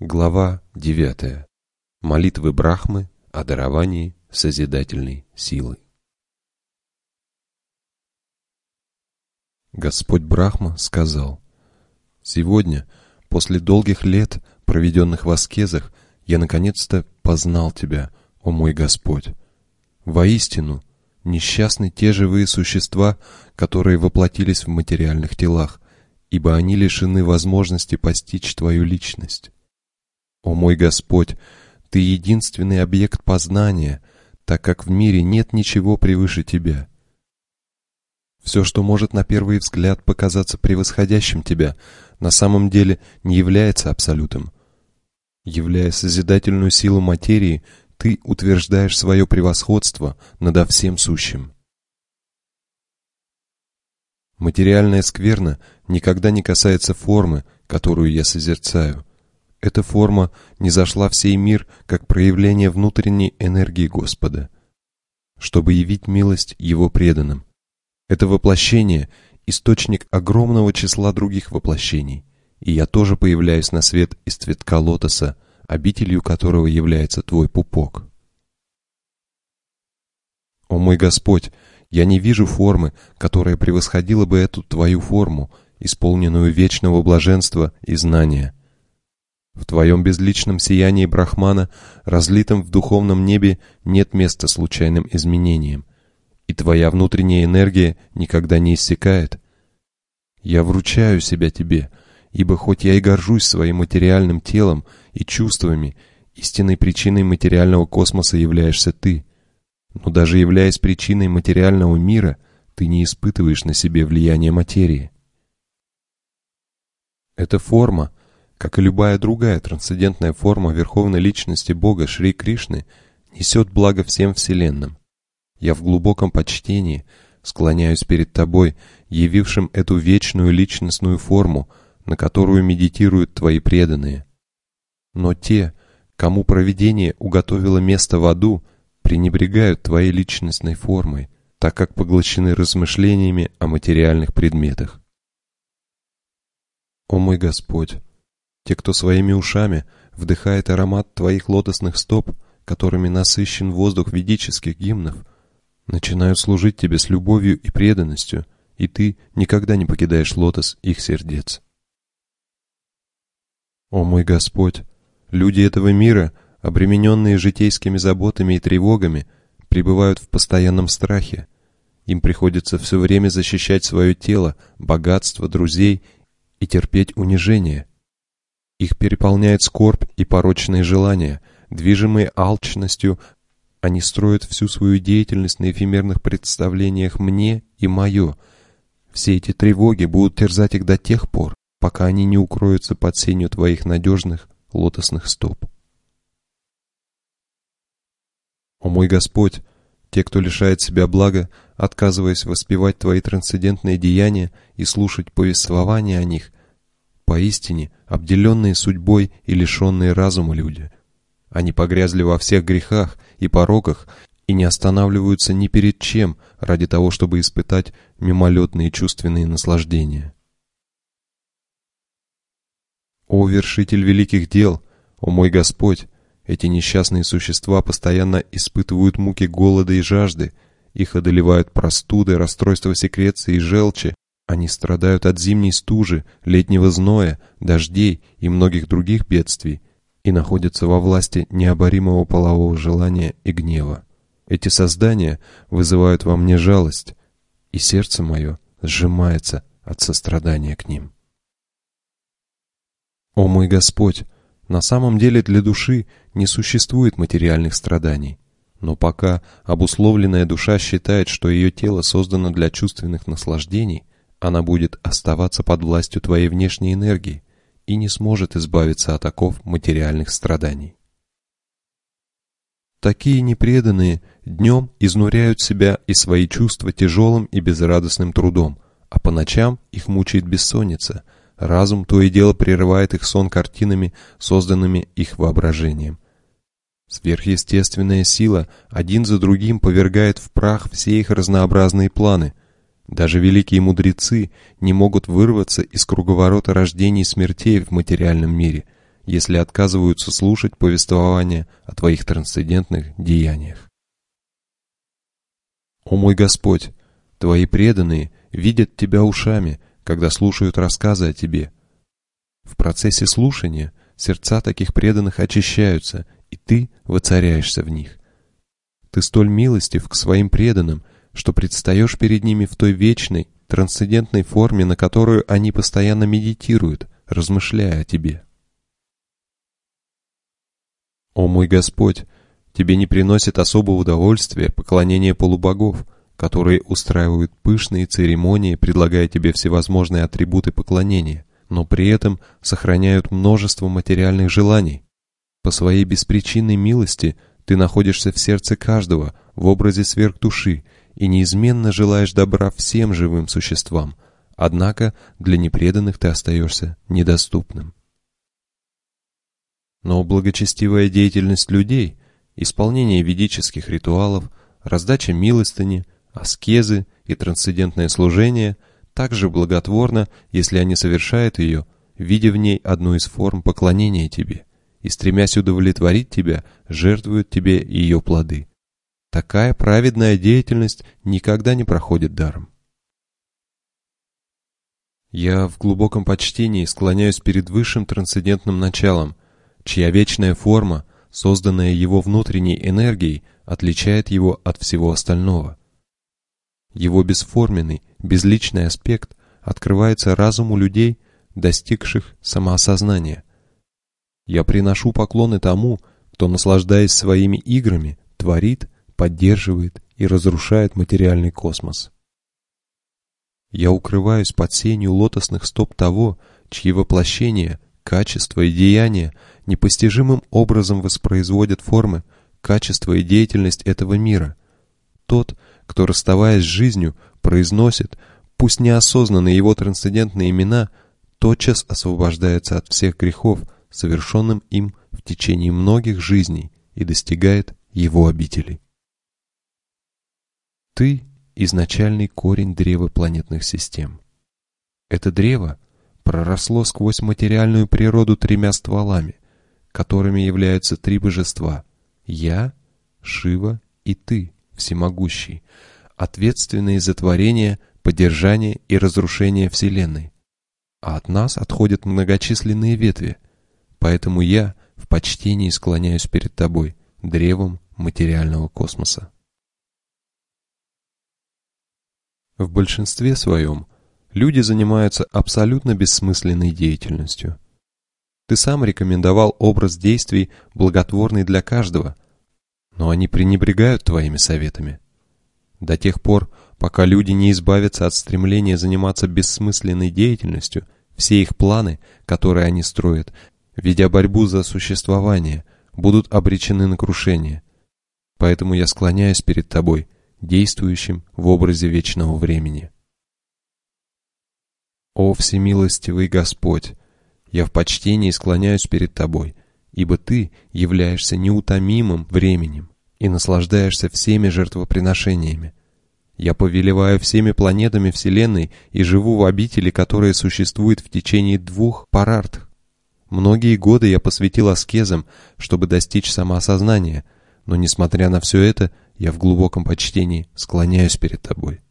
Глава 9. Молитвы Брахмы о даровании созидательной силы. Господь Брахма сказал: «Сегодня, после долгих лет, проведенных в аскезах, я наконец-то познал Тебя, о мой Господь. Воистину, несчастны те живые существа, которые воплотились в материальных телах, ибо они лишены возможности постичь Твою личность. О мой Господь, Ты единственный объект познания, так как в мире нет ничего превыше Тебя. Все, что может на первый взгляд показаться превосходящим Тебя, на самом деле не является абсолютом. Являя созидательную силу материи, Ты утверждаешь свое превосходство надо всем сущим. Материальная скверна никогда не касается формы, которую я созерцаю. Эта форма низошла в сей мир как проявление внутренней энергии Господа, чтобы явить милость Его преданным. Это воплощение – источник огромного числа других воплощений, и я тоже появляюсь на свет из цветка лотоса, обителью которого является Твой пупок. О мой Господь, я не вижу формы, которая превосходила бы эту Твою форму, исполненную вечного блаженства и знания. В Твоем безличном сиянии Брахмана, разлитом в духовном небе, нет места случайным изменениям, и Твоя внутренняя энергия никогда не иссякает. Я вручаю себя Тебе, ибо хоть я и горжусь своим материальным телом и чувствами, истинной причиной материального космоса являешься Ты. Но даже являясь причиной материального мира, Ты не испытываешь на себе влияние материи. Эта форма, как и любая другая трансцендентная форма Верховной Личности Бога Шри Кришны, несет благо всем вселенным. Я в глубоком почтении склоняюсь перед Тобой, явившим эту вечную личностную форму, на которую медитируют Твои преданные. Но те, кому провидение уготовило место в аду, пренебрегают Твоей личностной формой, так как поглощены размышлениями о материальных предметах. О мой Господь! Те, кто своими ушами вдыхает аромат Твоих лотосных стоп, которыми насыщен воздух ведических гимнов, начинают служить Тебе с любовью и преданностью, и Ты никогда не покидаешь лотос их сердец. О мой Господь! Люди этого мира, обремененные житейскими заботами и тревогами, пребывают в постоянном страхе. Им приходится все время защищать свое тело, богатство, друзей и терпеть унижение. Их переполняет скорбь и порочные желания. Движимые алчностью, они строят всю свою деятельность на эфемерных представлениях «мне» и «моё». Все эти тревоги будут терзать их до тех пор, пока они не укроются под сенью Твоих надежных лотосных стоп. О мой Господь! Те, кто лишает себя блага, отказываясь воспевать Твои трансцендентные деяния и слушать повествования о них, поистине обделенные судьбой и лишенные разума люди. Они погрязли во всех грехах и пороках и не останавливаются ни перед чем ради того, чтобы испытать мимолетные чувственные наслаждения. О вершитель великих дел! О мой Господь! Эти несчастные существа постоянно испытывают муки голода и жажды, их одолевают простуды, расстройства секреции и желчи, они страдают от зимней стужи, летнего зноя, дождей и многих других бедствий и находятся во власти необоримого полового желания и гнева. Эти создания вызывают во мне жалость, и сердце мое сжимается от сострадания к ним. О мой Господь! На самом деле для души не существует материальных страданий, но пока обусловленная душа считает, что ее тело создано для чувственных наслаждений, она будет оставаться под властью Твоей внешней энергии и не сможет избавиться от оков материальных страданий. Такие непреданные днем изнуряют себя и свои чувства тяжелым и безрадостным трудом, а по ночам их мучает бессонница. Разум то и дело прерывает их сон картинами, созданными их воображением. Сверхъестественная сила один за другим повергает в прах все их разнообразные планы. Даже великие мудрецы не могут вырваться из круговорота рождений и смертей в материальном мире, если отказываются слушать повествование о Твоих трансцендентных деяниях. О мой Господь, Твои преданные видят Тебя ушами, когда слушают рассказы о Тебе. В процессе слушания сердца таких преданных очищаются, и Ты воцаряешься в них. Ты столь милостив к своим преданным, что предстаешь перед ними в той вечной, трансцендентной форме, на которую они постоянно медитируют, размышляя о Тебе. О мой Господь, Тебе не приносит особого удовольствия поклонение полубогов, которые устраивают пышные церемонии, предлагая Тебе всевозможные атрибуты поклонения, но при этом сохраняют множество материальных желаний. По своей беспричинной милости Ты находишься в сердце каждого в образе сверхдуши и неизменно желаешь добра всем живым существам, однако для непреданных Ты остаешься недоступным. Но благочестивая деятельность людей, исполнение ведических ритуалов, раздача милостыни, аскезы и трансцендентное служение также благотворно, если они совершают ее, видя в ней одну из форм поклонения Тебе, и, стремясь удовлетворить Тебя, жертвуют Тебе ее плоды. Такая праведная деятельность никогда не проходит даром. Я в глубоком почтении склоняюсь перед высшим трансцендентным началом, чья вечная форма, созданная его внутренней энергией, отличает его от всего остального. Его бесформенный, безличный аспект открывается разуму людей, достигших самоосознания. Я приношу поклоны тому, кто, наслаждаясь своими играми, творит, поддерживает и разрушает материальный космос. Я укрываюсь под сенью лотосных стоп того, чьи воплощения, качества и деяния непостижимым образом воспроизводят формы, качество и деятельность этого мира. Тот, кто, расставаясь с жизнью, произносит, пусть неосознанно его трансцендентные имена, тотчас освобождается от всех грехов, совершенным им в течение многих жизней, и достигает его обители. Ты — изначальный корень древа планетных систем. Это древо проросло сквозь материальную природу 3 стволами, которыми являются 3 божества — Я, Шива и Ты, Всемогущий, ответственные за творение, поддержание и разрушение Вселенной. А от нас отходят многочисленные ветви, поэтому я в почтении склоняюсь перед Тобой, древом материального космоса. В большинстве своем люди занимаются абсолютно бессмысленной деятельностью. Ты сам рекомендовал образ действий, благотворный для каждого, но они пренебрегают твоими советами. До тех пор, пока люди не избавятся от стремления заниматься бессмысленной деятельностью, все их планы, которые они строят, ведя борьбу за существование, будут обречены на крушение. Поэтому я склоняюсь перед Тобой, действующим в образе вечного времени. О всемилостивый Господь, я в почтении склоняюсь перед Тобой, ибо Ты являешься неутомимым временем и наслаждаешься всеми жертвоприношениями. Я повелеваю всеми планетами Вселенной и живу в обители, которая существует в течение 2 парарт. Многие годы я посвятил аскезам, чтобы достичь самоосознания, но, несмотря на все это, я в глубоком почтении склоняюсь перед Тобой.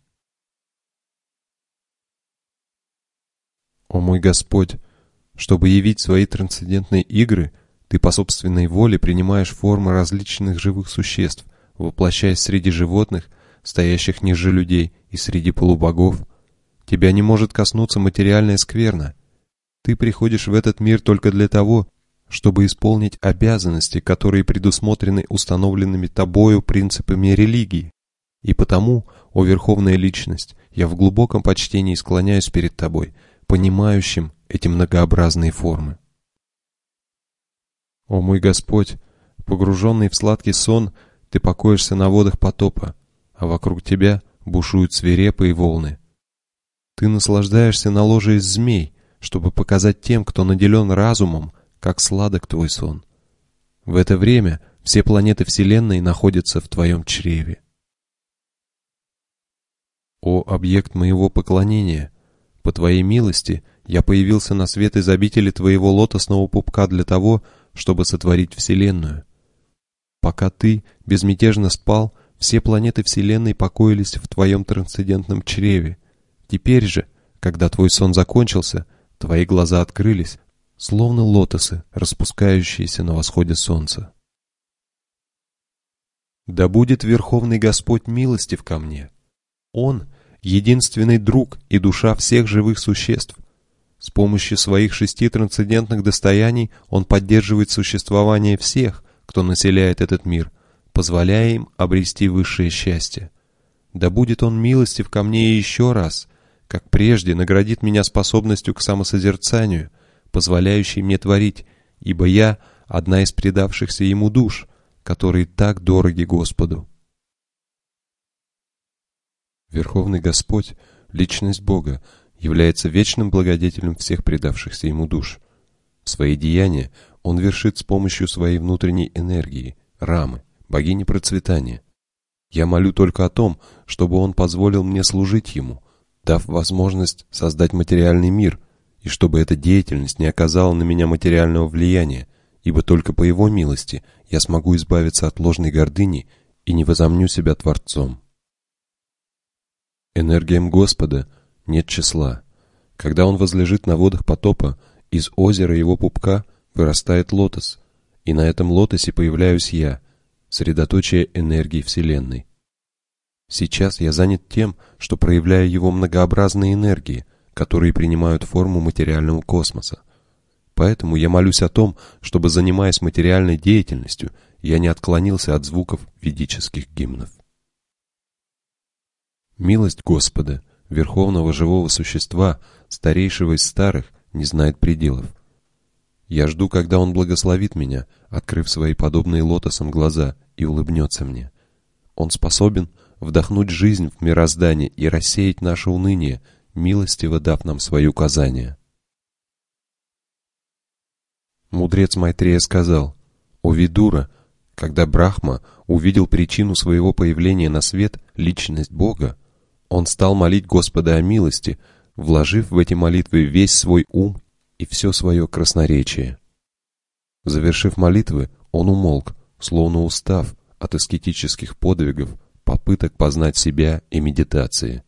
О мой Господь, чтобы явить свои трансцендентные игры, Ты по собственной воле принимаешь формы различных живых существ, воплощаясь среди животных, стоящих ниже людей, и среди полубогов. Тебя не может коснуться материальная скверна. Ты приходишь в этот мир только для того, чтобы исполнить обязанности, которые предусмотрены установленными Тобою принципами религии. И потому, о Верховная Личность, я в глубоком почтении склоняюсь перед Тобой, понимающим эти многообразные формы. О мой Господь, погруженный в сладкий сон, Ты покоишься на водах потопа, а вокруг Тебя бушуют свирепые волны. Ты наслаждаешься на ложе из змей, чтобы показать тем, кто наделен разумом, как сладок Твой сон. В это время все планеты Вселенной находятся в Твоем чреве. О объект моего поклонения, по Твоей милости Я появился на свет из обители твоего лотосного пупка для того, чтобы сотворить Вселенную. Пока ты безмятежно спал, все планеты Вселенной покоились в твоем трансцендентном чреве. Теперь же, когда твой сон закончился, твои глаза открылись, словно лотосы, распускающиеся на восходе солнца. Да будет Верховный Господь милостив ко мне. Он — единственный друг и душа всех живых существ. С помощью своих 6 трансцендентных достояний Он поддерживает существование всех, кто населяет этот мир, позволяя им обрести высшее счастье. Да будет Он милостив ко мне еще раз, как прежде наградит меня способностью к самосозерцанию, позволяющей мне творить, ибо я — одна из предавшихся Ему душ, которые так дороги Господу. Верховный Господь, Личность Бога, является вечным благодетелем всех предавшихся Ему душ. Свои деяния Он вершит с помощью своей внутренней энергии, Рамы, богини процветания. Я молю только о том, чтобы Он позволил мне служить Ему, дав возможность создать материальный мир, и чтобы эта деятельность не оказала на меня материального влияния, ибо только по Его милости я смогу избавиться от ложной гордыни и не возомню себя Творцом. Энергиям Господа нет числа. Когда Он возлежит на водах потопа, из озера Его пупка вырастает лотос, и на этом лотосе появляюсь я, средоточие энергии Вселенной. Сейчас я занят тем, что проявляю Его многообразные энергии, которые принимают форму материального космоса. Поэтому я молюсь о том, чтобы, занимаясь материальной деятельностью, я не отклонился от звуков ведических гимнов. Милость Господа, Верховного Живого Существа, старейшего из старых, не знает пределов. Я жду, когда Он благословит меня, открыв свои подобные лотосам глаза, и улыбнется мне. Он способен вдохнуть жизнь в мироздание и рассеять наше уныние, милостиво дав нам свои указания. Мудрец Майтрея сказал: «О Видура, когда Брахма увидел причину своего появления на свет, личность Бога, он стал молить Господа о милости, вложив в эти молитвы весь свой ум и все свое красноречие. Завершив молитвы, он умолк, словно устав от аскетических подвигов, попыток познать себя и медитации.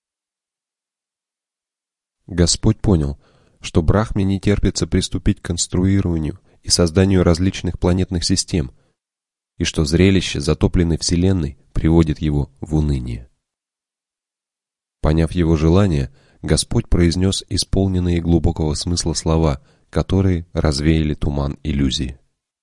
Господь понял, что Брахме не терпится приступить к конструированию и созданию различных планетных систем, и что зрелище затопленной Вселенной приводит его в уныние. Поняв его желание, Господь произнес исполненные глубокого смысла слова, которые развеяли туман иллюзии.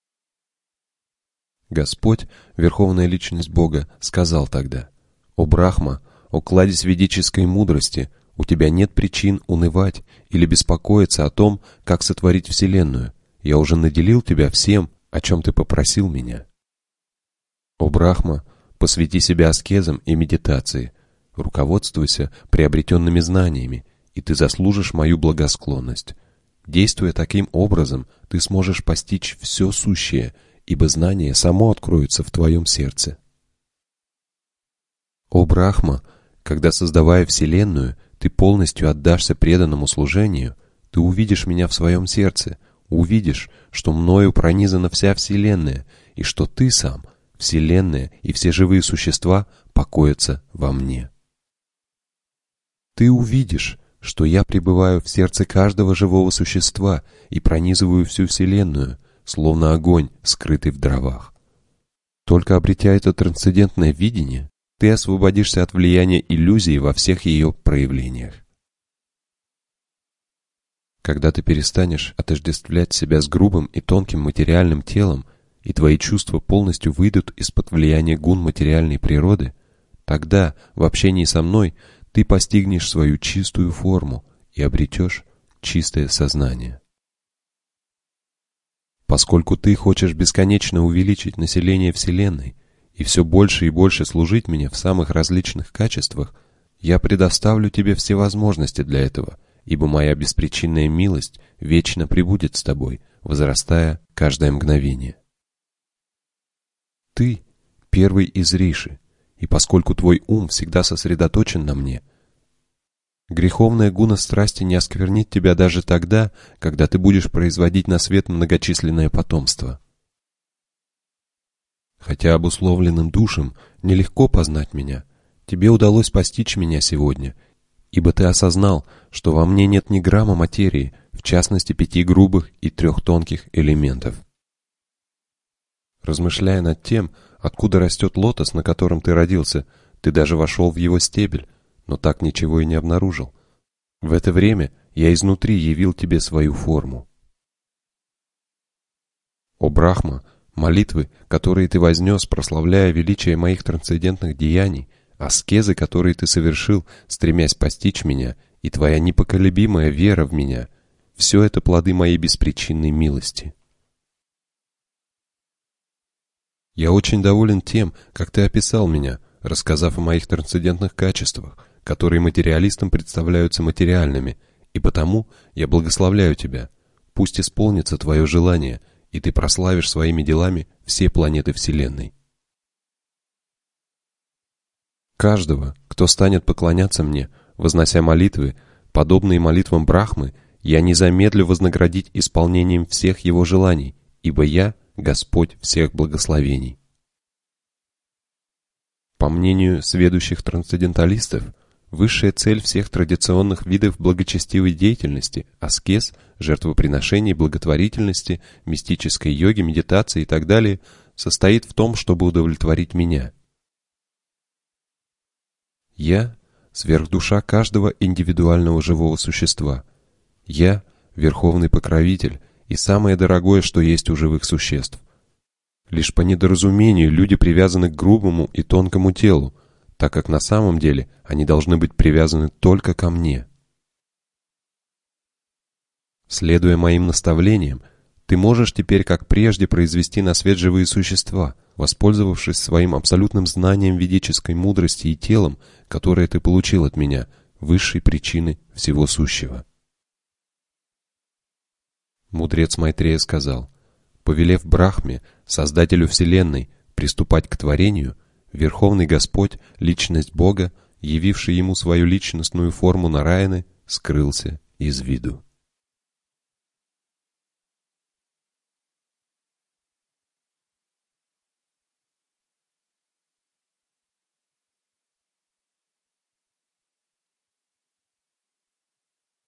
Господь, Верховная Личность Бога, сказал тогда: «О Брахма, о кладезь ведической мудрости, у тебя нет причин унывать или беспокоиться о том, как сотворить Вселенную. Я уже наделил тебя всем, о чем ты попросил меня. О Брахма, посвяти себя аскезам и медитации, руководствуйся приобретенными знаниями, и ты заслужишь мою благосклонность. Действуя таким образом, ты сможешь постичь все сущее, ибо знание само откроется в твоем сердце. О Брахма, когда, создавая Вселенную, ты полностью отдашься преданному служению, ты увидишь меня в своем сердце, увидишь, что мною пронизана вся Вселенная, и что ты сам, Вселенная и все живые существа покоятся во мне. Ты увидишь, что я пребываю в сердце каждого живого существа и пронизываю всю Вселенную, словно огонь, скрытый в дровах. Только обретя это трансцендентное видение, ты освободишься от влияния иллюзии во всех ее проявлениях. Когда ты перестанешь отождествлять себя с грубым и тонким материальным телом, и твои чувства полностью выйдут из-под влияния гун материальной природы, тогда, в общении со мной, ты постигнешь свою чистую форму и обретешь чистое сознание. Поскольку ты хочешь бесконечно увеличить население Вселенной и все больше и больше служить мне в самых различных качествах, я предоставлю тебе все возможности для этого, ибо моя беспричинная милость вечно пребудет с тобой, возрастая каждое мгновение. Ты — первый из риши, и поскольку твой ум всегда сосредоточен на мне, Греховная гуна страсти не осквернит тебя даже тогда, когда ты будешь производить на свет многочисленное потомство. Хотя обусловленным душам нелегко познать меня, тебе удалось постичь меня сегодня, ибо ты осознал, что во мне нет ни грамма материи, в частности 5 грубых и 3 тонких элементов. Размышляя над тем, откуда растет лотос, на котором ты родился, ты даже вошел в его стебель, но так ничего и не обнаружил. В это время я изнутри явил тебе свою форму. О Брахма, молитвы, которые ты вознес, прославляя величие моих трансцендентных деяний, аскезы, которые ты совершил, стремясь постичь меня, и твоя непоколебимая вера в меня — все это плоды моей беспричинной милости. Я очень доволен тем, как ты описал меня, рассказав о моих трансцендентных качествах, которые материалистам представляются материальными, и потому я благословляю тебя. Пусть исполнится твое желание, и ты прославишь своими делами все планеты Вселенной. Каждого, кто станет поклоняться мне, вознося молитвы, подобные молитвам Брахмы, я не замедлю вознаградить исполнением всех его желаний, ибо я — Господь всех благословений. По мнению сведущих трансценденталистов, высшая цель всех традиционных видов благочестивой деятельности — аскез, жертвоприношений, благотворительности, мистической йоги, медитации и так далее — состоит в том, чтобы удовлетворить меня. Я — сверхдуша каждого индивидуального живого существа. Я — верховный покровитель и самое дорогое, что есть у живых существ. Лишь по недоразумению люди привязаны к грубому и тонкому телу, так как на самом деле они должны быть привязаны только ко мне. Следуя моим наставлениям, ты можешь теперь, как прежде, произвести на свет живые существа, воспользовавшись своим абсолютным знанием ведической мудрости и телом, которое ты получил от меня, высшей причины всего сущего. Мудрец Майтрея сказал: повелев Брахме, создателю Вселенной, приступать к творению, Верховный Господь, личность Бога, явивший ему свою личностную форму Нараяны, скрылся из виду.